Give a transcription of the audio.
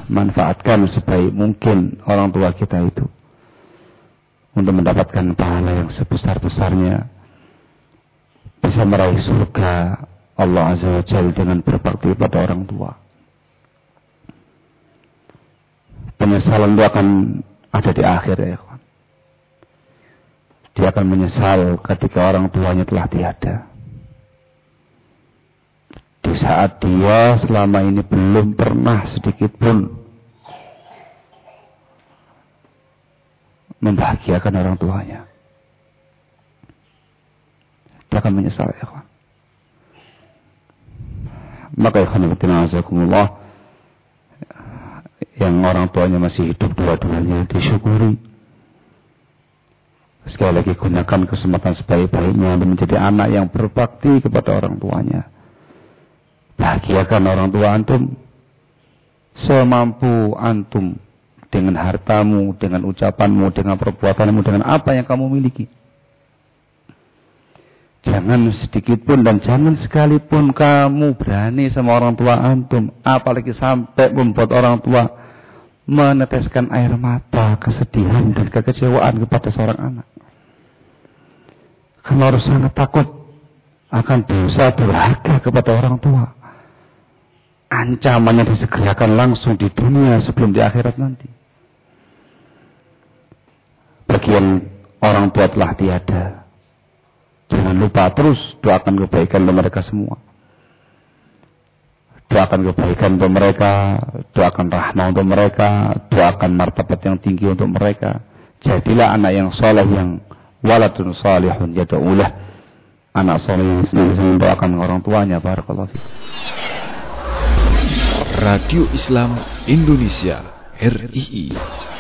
manfaatkan sebaik mungkin orang tua kita itu untuk mendapatkan pahala yang sebesar-besarnya, bisa meraih surga Allah Azza wa Jalla dengan berbakti pada orang tua. Penyesalan itu akan ada di akhir ya kawan. Dia akan menyesal ketika orang tuanya telah tiada. Di saat dia selama ini belum pernah sedikit pun membahagiakan orang tuanya. Dia akan menyesal ya kawan. Maka ikhwanillahi azakumullah, yang orang tuanya masih hidup dua-duanya disyukuri. Sekali lagi gunakan kesempatan sebaik-baiknya untuk menjadi anak yang berbakti kepada orang tuanya. Bahagiakan orang tua antum semampu antum, dengan hartamu, dengan ucapanmu, dengan perbuatanmu, dengan apa yang kamu miliki. Jangan sedikit pun dan jangan sekalipun kamu berani sama orang tua antum, apalagi sampai membuat orang tua meneteskan air mata, kesedihan dan kekecewaan kepada seorang anak. Kamu harus sangat takut akan dosa durhaka kepada orang tua. Ancamannya disegerakan langsung di dunia sebelum di akhirat nanti. Bagian orang tua telah tiada. Jangan lupa terus doakan kebaikan untuk mereka semua. Doakan kebaikan untuk mereka, doakan rahmah untuk mereka, doakan martabat yang tinggi untuk mereka. Jadilah anak yang saleh, yang waladun salihun yad'ulah. Anak saleh yang mendoakan orang tuanya. Barakallahu fiik. Radio Islam Indonesia RII